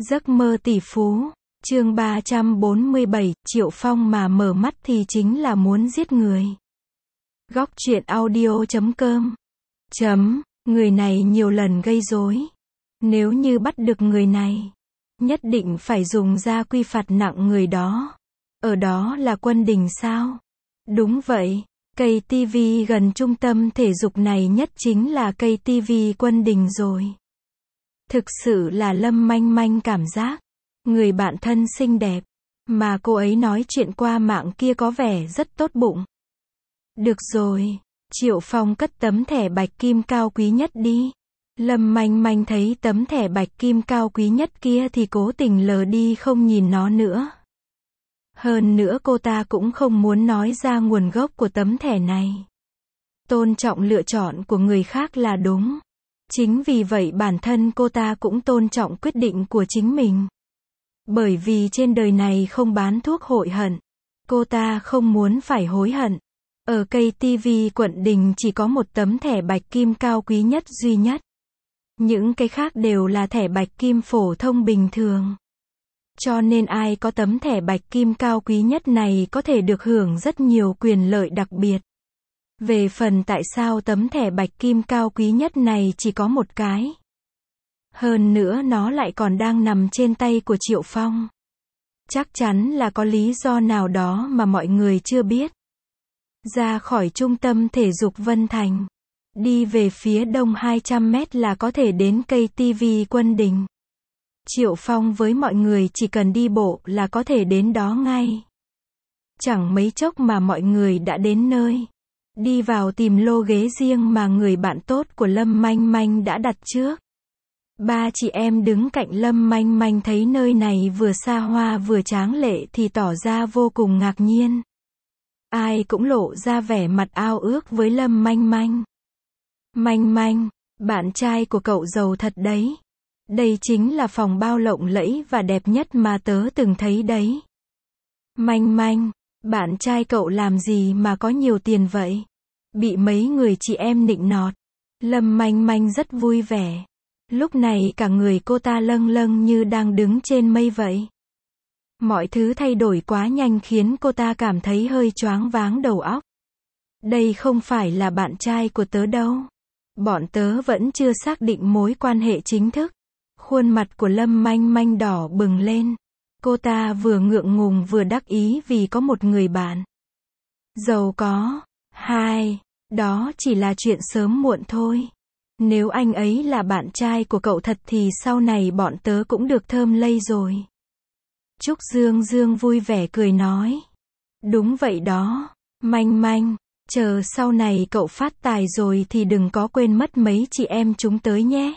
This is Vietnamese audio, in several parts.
Giấc mơ tỷ phú, chương 347, Triệu Phong mà mở mắt thì chính là muốn giết người. Góc truyện audio.com. Người này nhiều lần gây rối. Nếu như bắt được người này, nhất định phải dùng ra quy phạt nặng người đó. Ở đó là Quân Đình sao? Đúng vậy, cây TV gần trung tâm thể dục này nhất chính là cây TV Quân Đình rồi. Thực sự là Lâm Manh Manh cảm giác, người bạn thân xinh đẹp, mà cô ấy nói chuyện qua mạng kia có vẻ rất tốt bụng. Được rồi, Triệu Phong cất tấm thẻ bạch kim cao quý nhất đi. Lâm Manh Manh thấy tấm thẻ bạch kim cao quý nhất kia thì cố tình lờ đi không nhìn nó nữa. Hơn nữa cô ta cũng không muốn nói ra nguồn gốc của tấm thẻ này. Tôn trọng lựa chọn của người khác là đúng. Chính vì vậy bản thân cô ta cũng tôn trọng quyết định của chính mình. Bởi vì trên đời này không bán thuốc hội hận. Cô ta không muốn phải hối hận. Ở cây TV Quận Đình chỉ có một tấm thẻ bạch kim cao quý nhất duy nhất. Những cái khác đều là thẻ bạch kim phổ thông bình thường. Cho nên ai có tấm thẻ bạch kim cao quý nhất này có thể được hưởng rất nhiều quyền lợi đặc biệt. Về phần tại sao tấm thẻ bạch kim cao quý nhất này chỉ có một cái. Hơn nữa nó lại còn đang nằm trên tay của Triệu Phong. Chắc chắn là có lý do nào đó mà mọi người chưa biết. Ra khỏi trung tâm thể dục Vân Thành. Đi về phía đông 200 mét là có thể đến cây TV Quân Đình. Triệu Phong với mọi người chỉ cần đi bộ là có thể đến đó ngay. Chẳng mấy chốc mà mọi người đã đến nơi. Đi vào tìm lô ghế riêng mà người bạn tốt của Lâm Manh Manh đã đặt trước. Ba chị em đứng cạnh Lâm Manh Manh thấy nơi này vừa xa hoa vừa tráng lệ thì tỏ ra vô cùng ngạc nhiên. Ai cũng lộ ra vẻ mặt ao ước với Lâm Manh Manh. Manh Manh, bạn trai của cậu giàu thật đấy. Đây chính là phòng bao lộng lẫy và đẹp nhất mà tớ từng thấy đấy. Manh Manh, bạn trai cậu làm gì mà có nhiều tiền vậy? Bị mấy người chị em nịnh nọt. Lâm Manh Manh rất vui vẻ. Lúc này cả người cô ta lâng lâng như đang đứng trên mây vậy. Mọi thứ thay đổi quá nhanh khiến cô ta cảm thấy hơi choáng váng đầu óc. Đây không phải là bạn trai của tớ đâu. Bọn tớ vẫn chưa xác định mối quan hệ chính thức. Khuôn mặt của Lâm Manh Manh đỏ bừng lên. Cô ta vừa ngượng ngùng vừa đắc ý vì có một người bạn giàu có. Đó chỉ là chuyện sớm muộn thôi. Nếu anh ấy là bạn trai của cậu thật thì sau này bọn tớ cũng được thơm lây rồi. Trúc Dương Dương vui vẻ cười nói. Đúng vậy đó, Manh Manh, chờ sau này cậu phát tài rồi thì đừng có quên mất mấy chị em chúng tới nhé.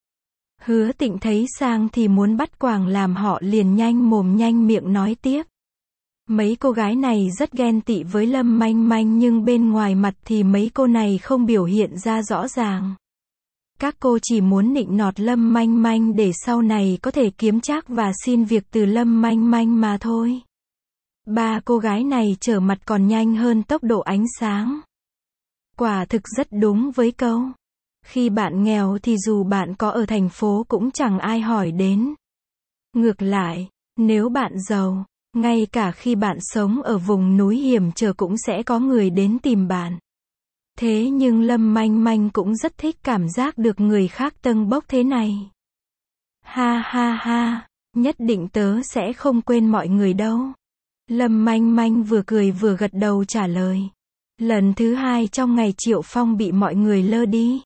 Hứa Tịnh thấy sang thì muốn bắt quàng làm họ liền nhanh mồm nhanh miệng nói tiếp. Mấy cô gái này rất ghen tị với Lâm Manh Manh nhưng bên ngoài mặt thì mấy cô này không biểu hiện ra rõ ràng. Các cô chỉ muốn nịnh nọt Lâm Manh Manh để sau này có thể kiếm trác và xin việc từ Lâm Manh Manh mà thôi. Ba cô gái này trở mặt còn nhanh hơn tốc độ ánh sáng. Quả thực rất đúng với câu. Khi bạn nghèo thì dù bạn có ở thành phố cũng chẳng ai hỏi đến. Ngược lại, nếu bạn giàu, ngay cả khi bạn sống ở vùng núi hiểm trở cũng sẽ có người đến tìm bạn. Thế nhưng Lâm Manh Manh cũng rất thích cảm giác được người khác tâng bốc thế này. Ha ha ha, nhất định tớ sẽ không quên mọi người đâu. Lâm Manh Manh vừa cười vừa gật đầu trả lời. Lần thứ hai trong ngày Triệu Phong bị mọi người lơ đi.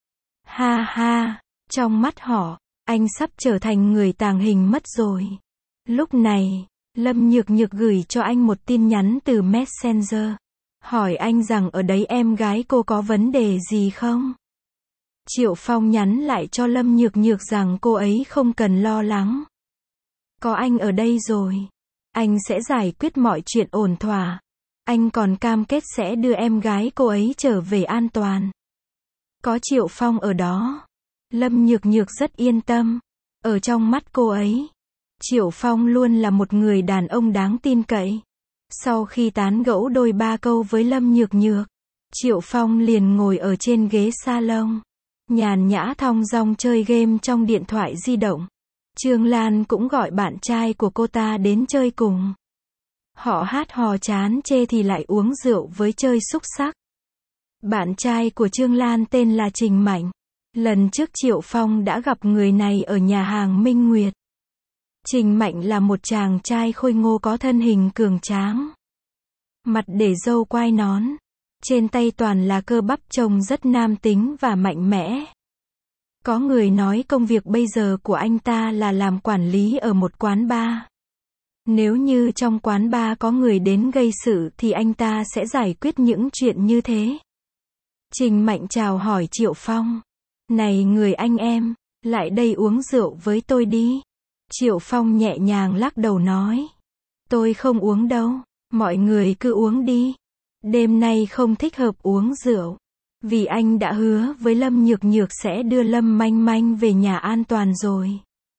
Ha ha, trong mắt họ, anh sắp trở thành người tàng hình mất rồi. Lúc này, Lâm Nhược Nhược gửi cho anh một tin nhắn từ Messenger. Hỏi anh rằng ở đấy em gái cô có vấn đề gì không? Triệu Phong nhắn lại cho Lâm Nhược Nhược rằng cô ấy không cần lo lắng. Có anh ở đây rồi. Anh sẽ giải quyết mọi chuyện ổn thỏa. Anh còn cam kết sẽ đưa em gái cô ấy trở về an toàn. Có Triệu Phong ở đó. Lâm Nhược Nhược rất yên tâm. Ở trong mắt cô ấy, Triệu Phong luôn là một người đàn ông đáng tin cậy. Sau khi tán gẫu đôi ba câu với Lâm Nhược Nhược, Triệu Phong liền ngồi ở trên ghế salon, nhàn nhã thong dong chơi game trong điện thoại di động. Trương Lan cũng gọi bạn trai của cô ta đến chơi cùng. Họ hát hò chán chê thì lại uống rượu với chơi xúc xắc. Bạn trai của Trương Lan tên là Trình Mạnh. Lần trước Triệu Phong đã gặp người này ở nhà hàng Minh Nguyệt. Trình Mạnh là một chàng trai khôi ngô có thân hình cường tráng. Mặt để râu quai nón. Trên tay toàn là cơ bắp trông rất nam tính và mạnh mẽ. Có người nói công việc bây giờ của anh ta là làm quản lý ở một quán bar. Nếu như trong quán bar có người đến gây sự thì anh ta sẽ giải quyết những chuyện như thế. Trình Mạnh chào hỏi Triệu Phong. Này người anh em, lại đây uống rượu với tôi đi. Triệu Phong nhẹ nhàng lắc đầu nói. Tôi không uống đâu, mọi người cứ uống đi. Đêm nay không thích hợp uống rượu. Vì anh đã hứa với Lâm Nhược Nhược sẽ đưa Lâm Manh Manh về nhà an toàn rồi.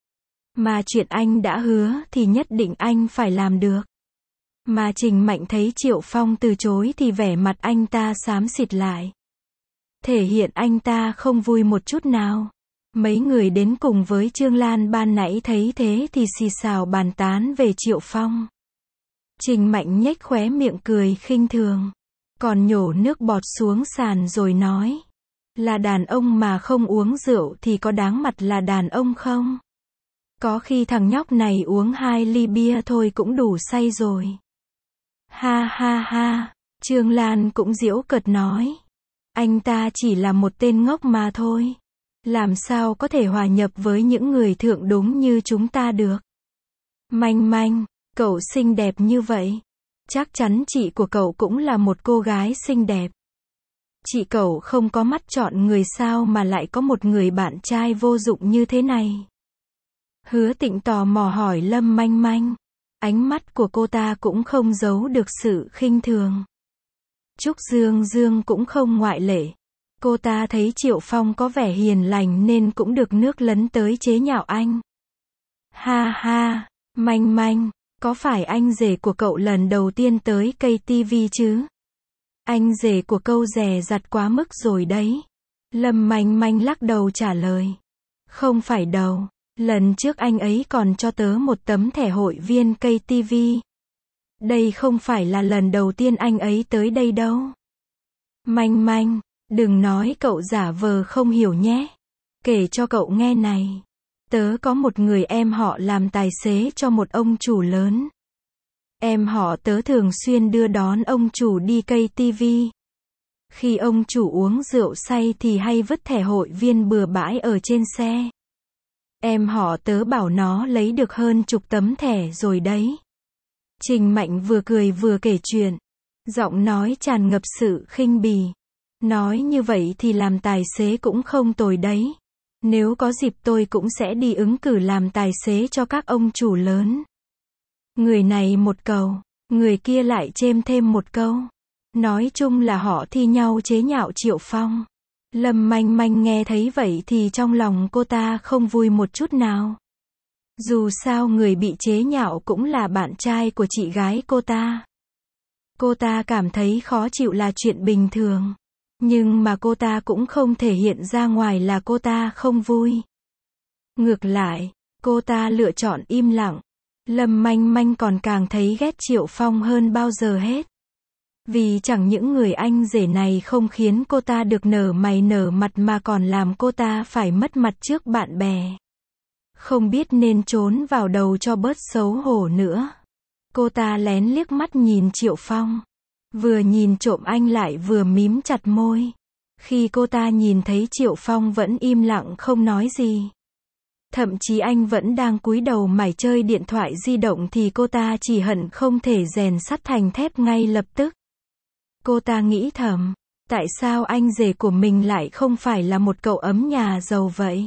Mà chuyện anh đã hứa thì nhất định anh phải làm được. Mà Trình Mạnh thấy Triệu Phong từ chối thì vẻ mặt anh ta xám xịt lại. Thể hiện anh ta không vui một chút nào. Mấy người đến cùng với Trương Lan ban nãy thấy thế thì xì xào bàn tán về Triệu Phong. Trình Mạnh nhếch khóe miệng cười khinh thường. Còn nhổ nước bọt xuống sàn rồi nói. Là đàn ông mà không uống rượu thì có đáng mặt là đàn ông không? Có khi thằng nhóc này uống 2 ly bia thôi cũng đủ say rồi. Ha ha ha, Trương Lan cũng giễu cợt nói. Anh ta chỉ là một tên ngốc mà thôi. Làm sao có thể hòa nhập với những người thượng đúng như chúng ta được. Manh Manh, cậu xinh đẹp như vậy. Chắc chắn chị của cậu cũng là một cô gái xinh đẹp. Chị cậu không có mắt chọn người sao mà lại có một người bạn trai vô dụng như thế này. Hứa Tịnh tò mò hỏi Lâm Manh Manh. Ánh mắt của cô ta cũng không giấu được sự khinh thường. Trúc Dương Dương cũng không ngoại lệ. Cô ta thấy Triệu Phong có vẻ hiền lành nên cũng được nước lấn tới chế nhạo anh. Ha ha, Manh Manh, có phải anh rể của cậu lần đầu tiên tới KTV chứ? Anh rể của cậu dè dặt quá mức rồi đấy. Lâm Manh Manh lắc đầu trả lời. Không phải đâu, lần trước anh ấy còn cho tớ một tấm thẻ hội viên KTV. Đây không phải là lần đầu tiên anh ấy tới đây đâu. Manh Manh, đừng nói cậu giả vờ không hiểu nhé. Kể cho cậu nghe này. Tớ có một người em họ làm tài xế cho một ông chủ lớn. Em họ tớ thường xuyên đưa đón ông chủ đi KTV. Khi ông chủ uống rượu say thì hay vứt thẻ hội viên bừa bãi ở trên xe. Em họ tớ bảo nó lấy được hơn chục tấm thẻ rồi đấy. Trình Mạnh vừa cười vừa kể chuyện. Giọng nói tràn ngập sự khinh bỉ. Nói như vậy thì làm tài xế cũng không tồi đấy. Nếu có dịp tôi cũng sẽ đi ứng cử làm tài xế cho các ông chủ lớn. Người này một câu, người kia lại chêm thêm một câu. Nói chung là họ thi nhau chế nhạo Triệu Phong. Lâm Manh Manh nghe thấy vậy thì trong lòng cô ta không vui một chút nào. Dù sao người bị chế nhạo cũng là bạn trai của chị gái cô ta. Cô ta cảm thấy khó chịu là chuyện bình thường. Nhưng mà cô ta cũng không thể hiện ra ngoài là cô ta không vui. Ngược lại, cô ta lựa chọn im lặng. Lâm Manh Manh còn càng thấy ghét Triệu Phong hơn bao giờ hết. Vì chẳng những người anh rể này không khiến cô ta được nở mày nở mặt mà còn làm cô ta phải mất mặt trước bạn bè. Không biết nên trốn vào đầu cho bớt xấu hổ nữa. Cô ta lén liếc mắt nhìn Triệu Phong. Vừa nhìn trộm anh lại vừa mím chặt môi. Khi cô ta nhìn thấy Triệu Phong vẫn im lặng không nói gì. Thậm chí anh vẫn đang cúi đầu mải chơi điện thoại di động thì cô ta chỉ hận không thể rèn sắt thành thép ngay lập tức. Cô ta nghĩ thầm, tại sao anh rể của mình lại không phải là một cậu ấm nhà giàu vậy?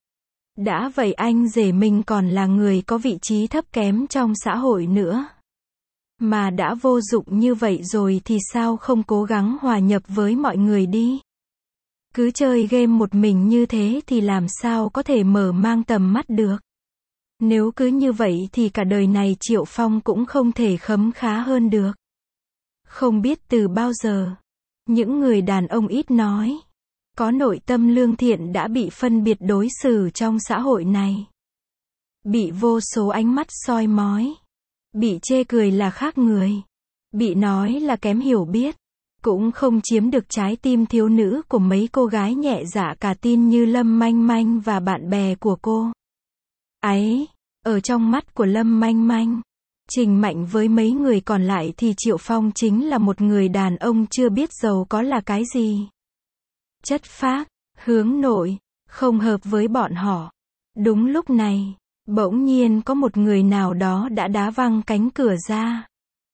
Đã vậy anh rể mình còn là người có vị trí thấp kém trong xã hội nữa. Mà đã vô dụng như vậy rồi thì sao không cố gắng hòa nhập với mọi người đi? Cứ chơi game một mình như thế thì làm sao có thể mở mang tầm mắt được? Nếu cứ như vậy thì cả đời này Triệu Phong cũng không thể khấm khá hơn được. Không biết từ bao giờ, những người đàn ông ít nói, có nội tâm lương thiện đã bị phân biệt đối xử trong xã hội này. bị vô số ánh mắt soi mói, bị chê cười là khác người, bị nói là kém hiểu biết, cũng không chiếm được trái tim thiếu nữ của mấy cô gái nhẹ dạ cả tin như Lâm Manh Manh và bạn bè của cô. Ấy, ở trong mắt của Lâm Manh Manh, Trình Mạnh với mấy người còn lại thì Triệu Phong chính là một người đàn ông chưa biết giàu có là cái gì. Chất phác, hướng nội, không hợp với bọn họ. Đúng lúc này, bỗng nhiên có một người nào đó đã đá văng cánh cửa ra.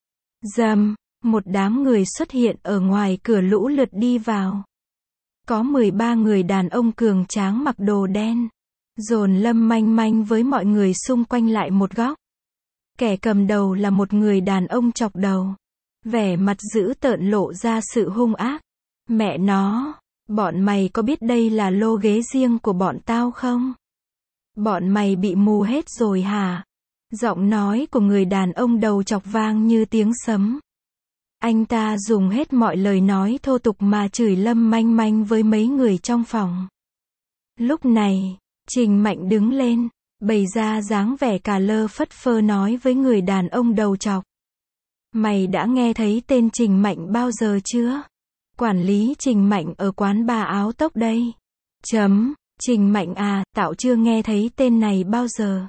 Rầm, một đám người xuất hiện ở ngoài cửa lũ lượt đi vào. Có 13 người đàn ông cường tráng mặc đồ đen, dồn Lâm Manh Manh với mọi người xung quanh lại một góc. Kẻ cầm đầu là một người đàn ông chọc đầu, vẻ mặt dữ tợn lộ ra sự hung ác. Mẹ nó, bọn mày có biết đây là lô ghế riêng của bọn tao không? Bọn mày bị mù hết rồi hả? Giọng nói của người đàn ông đầu chọc vang như tiếng sấm. Anh ta dùng hết mọi lời nói thô tục mà chửi Lâm Manh Manh với mấy người trong phòng. Lúc này, Trình Mạnh đứng lên, bày ra dáng vẻ cà lơ phất phơ nói với người đàn ông đầu chọc. Mày đã nghe thấy tên Trình Mạnh bao giờ chưa? Quản lý Trình Mạnh ở quán bar áo tốc đây. Trình Mạnh à, tao chưa nghe thấy tên này bao giờ.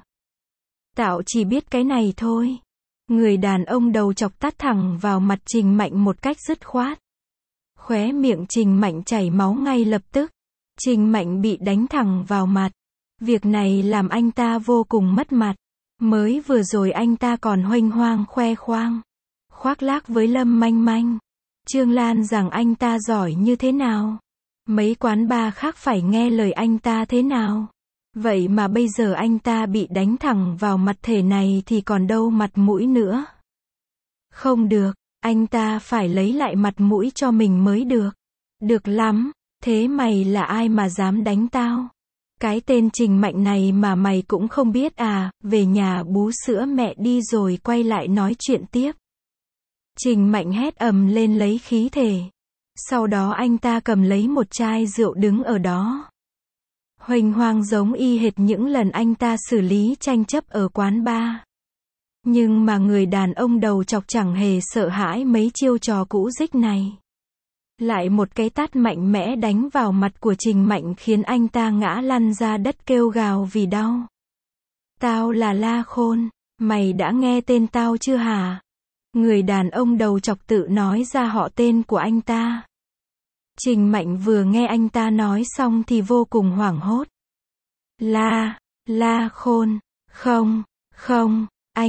Tao chỉ biết cái này thôi. Người đàn ông đầu chọc tát thẳng vào mặt Trình Mạnh một cách dứt khoát. Khóe miệng Trình Mạnh chảy máu ngay lập tức. Trình Mạnh bị đánh thẳng vào mặt. Việc này làm anh ta vô cùng mất mặt. Mới vừa rồi anh ta còn huênh hoang khoe khoang, khoác lác với Lâm Manh Manh, Trương Lan rằng anh ta giỏi như thế nào. Mấy quán bar khác phải nghe lời anh ta thế nào. Vậy mà bây giờ anh ta bị đánh thẳng vào mặt thể này thì còn đâu mặt mũi nữa. Không được, anh ta phải lấy lại mặt mũi cho mình mới được. Được lắm, thế mày là ai mà dám đánh tao? Cái tên Trình Mạnh này mà mày cũng không biết à? Về nhà bú sữa mẹ đi rồi quay lại nói chuyện tiếp. Trình Mạnh hét ầm lên lấy khí thể. Sau đó anh ta cầm lấy một chai rượu đứng ở đó. Huênh hoang giống y hệt những lần anh ta xử lý tranh chấp ở quán bar. Nhưng mà người đàn ông đầu chọc chẳng hề sợ hãi mấy chiêu trò cũ dích này. Lại một cái tát mạnh mẽ đánh vào mặt của Trình Mạnh khiến anh ta ngã lăn ra đất kêu gào vì đau. Tao là La Khôn, mày đã nghe tên tao chưa hả? Người đàn ông đầu chọc tự nói ra họ tên của anh ta. Trình Mạnh vừa nghe anh ta nói xong thì vô cùng hoảng hốt. La Khôn, không,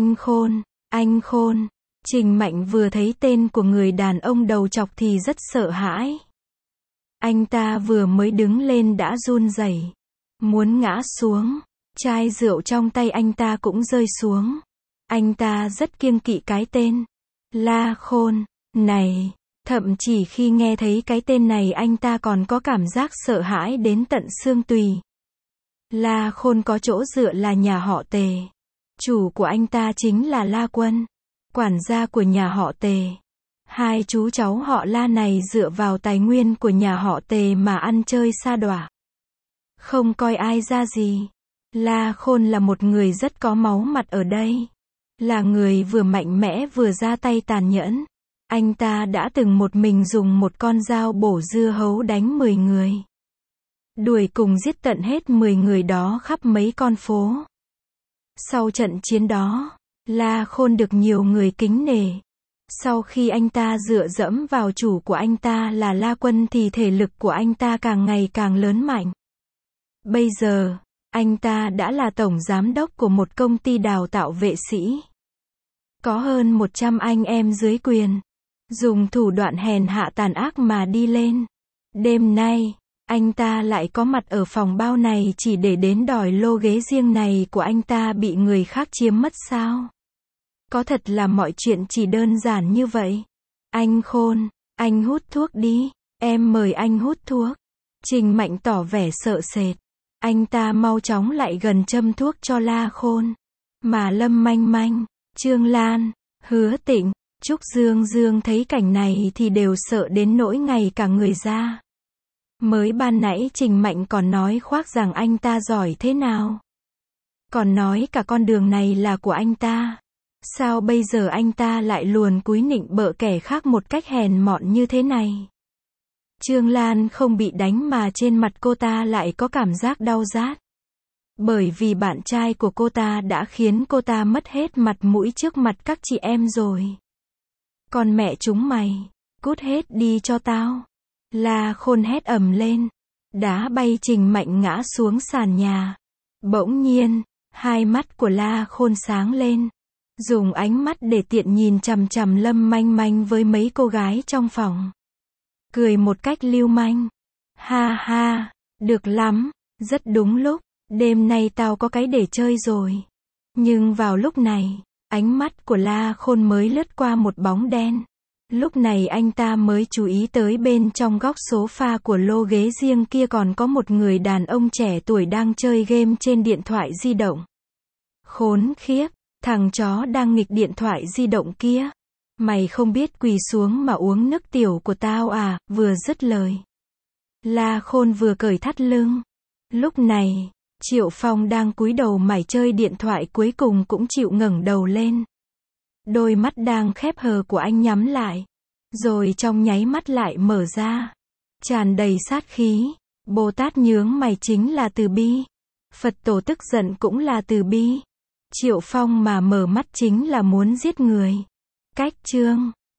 anh Khôn. Trình Mạnh vừa thấy tên của người đàn ông đầu chọc thì rất sợ hãi. Anh ta vừa mới đứng lên đã run rẩy, muốn ngã xuống. Chai rượu trong tay anh ta cũng rơi xuống. Anh ta rất kiêng kỵ cái tên La Khôn này. Thậm chí khi nghe thấy cái tên này anh ta còn có cảm giác sợ hãi đến tận xương tùy. La Khôn có chỗ dựa là nhà họ Tề. Chủ của anh ta chính là La Quân, quản gia của nhà họ Tề. Hai chú cháu họ La này dựa vào tài nguyên của nhà họ Tề mà ăn chơi sa đọa, không coi ai ra gì. La Khôn là một người rất có máu mặt ở đây. Là người vừa mạnh mẽ vừa ra tay tàn nhẫn. Anh ta đã từng một mình dùng một con dao bổ dưa hấu đánh 10 người. Đuổi cùng giết tận hết 10 người đó khắp mấy con phố. Sau trận chiến đó, La Khôn được nhiều người kính nể. Sau khi anh ta dựa dẫm vào chủ của anh ta là La Quân thì thể lực của anh ta càng ngày càng lớn mạnh. Bây giờ, anh ta đã là tổng giám đốc của một công ty đào tạo vệ sĩ. Có hơn 100 anh em dưới quyền. Dùng thủ đoạn hèn hạ tàn ác mà đi lên. Đêm nay, anh ta lại có mặt ở phòng bao này chỉ để đến đòi lô ghế riêng này của anh ta bị người khác chiếm mất sao? Có thật là mọi chuyện chỉ đơn giản như vậy? Anh Khôn, anh hút thuốc đi, em mời anh hút thuốc. Trình Mạnh tỏ vẻ sợ sệt. Anh ta mau chóng lại gần châm thuốc cho La Khôn. Mà Lâm Manh Manh, Trương Lan, Hứa Tịnh, Trúc Dương thấy cảnh này thì đều sợ đến nỗi ngày cả người ra. Mới ban nãy Trình Mạnh còn nói khoác rằng anh ta giỏi thế nào. Còn nói cả con đường này là của anh ta. Sao bây giờ anh ta lại luồn cúi nịnh bợ kẻ khác một cách hèn mọn như thế này? Trương Lan không bị đánh mà trên mặt cô ta lại có cảm giác đau rát. Bởi vì bạn trai của cô ta đã khiến cô ta mất hết mặt mũi trước mặt các chị em rồi. Còn mẹ chúng mày, cút hết đi cho tao. La Khôn hét ầm lên. Đá bay Trình Mạnh ngã xuống sàn nhà. Bỗng nhiên, hai mắt của La Khôn sáng lên. Dùng ánh mắt để tiện nhìn chằm chằm Lâm Manh Manh với mấy cô gái trong phòng. Cười một cách lưu manh. Ha ha, được lắm, rất đúng lúc, đêm nay tao có cái để chơi rồi. Nhưng vào lúc này, ánh mắt của La Khôn mới lướt qua một bóng đen. Lúc này anh ta mới chú ý tới bên trong góc sofa của lô ghế riêng kia còn có một người đàn ông trẻ tuổi đang chơi game trên điện thoại di động. Khốn khiếp, thằng chó đang nghịch điện thoại di động kia. Mày không biết quỳ xuống mà uống nước tiểu của tao à? Vừa dứt lời, La Khôn vừa cởi thắt lưng. Lúc này, Triệu Phong đang cúi đầu mải chơi điện thoại cuối cùng cũng chịu ngẩng đầu lên. Đôi mắt đang khép hờ của anh nhắm lại, rồi trong nháy mắt lại mở ra, tràn đầy sát khí. Bồ Tát nhướng mày chính là từ bi. Phật tổ tức giận cũng là từ bi. Triệu Phong mà mở mắt chính là muốn giết người. Cách chương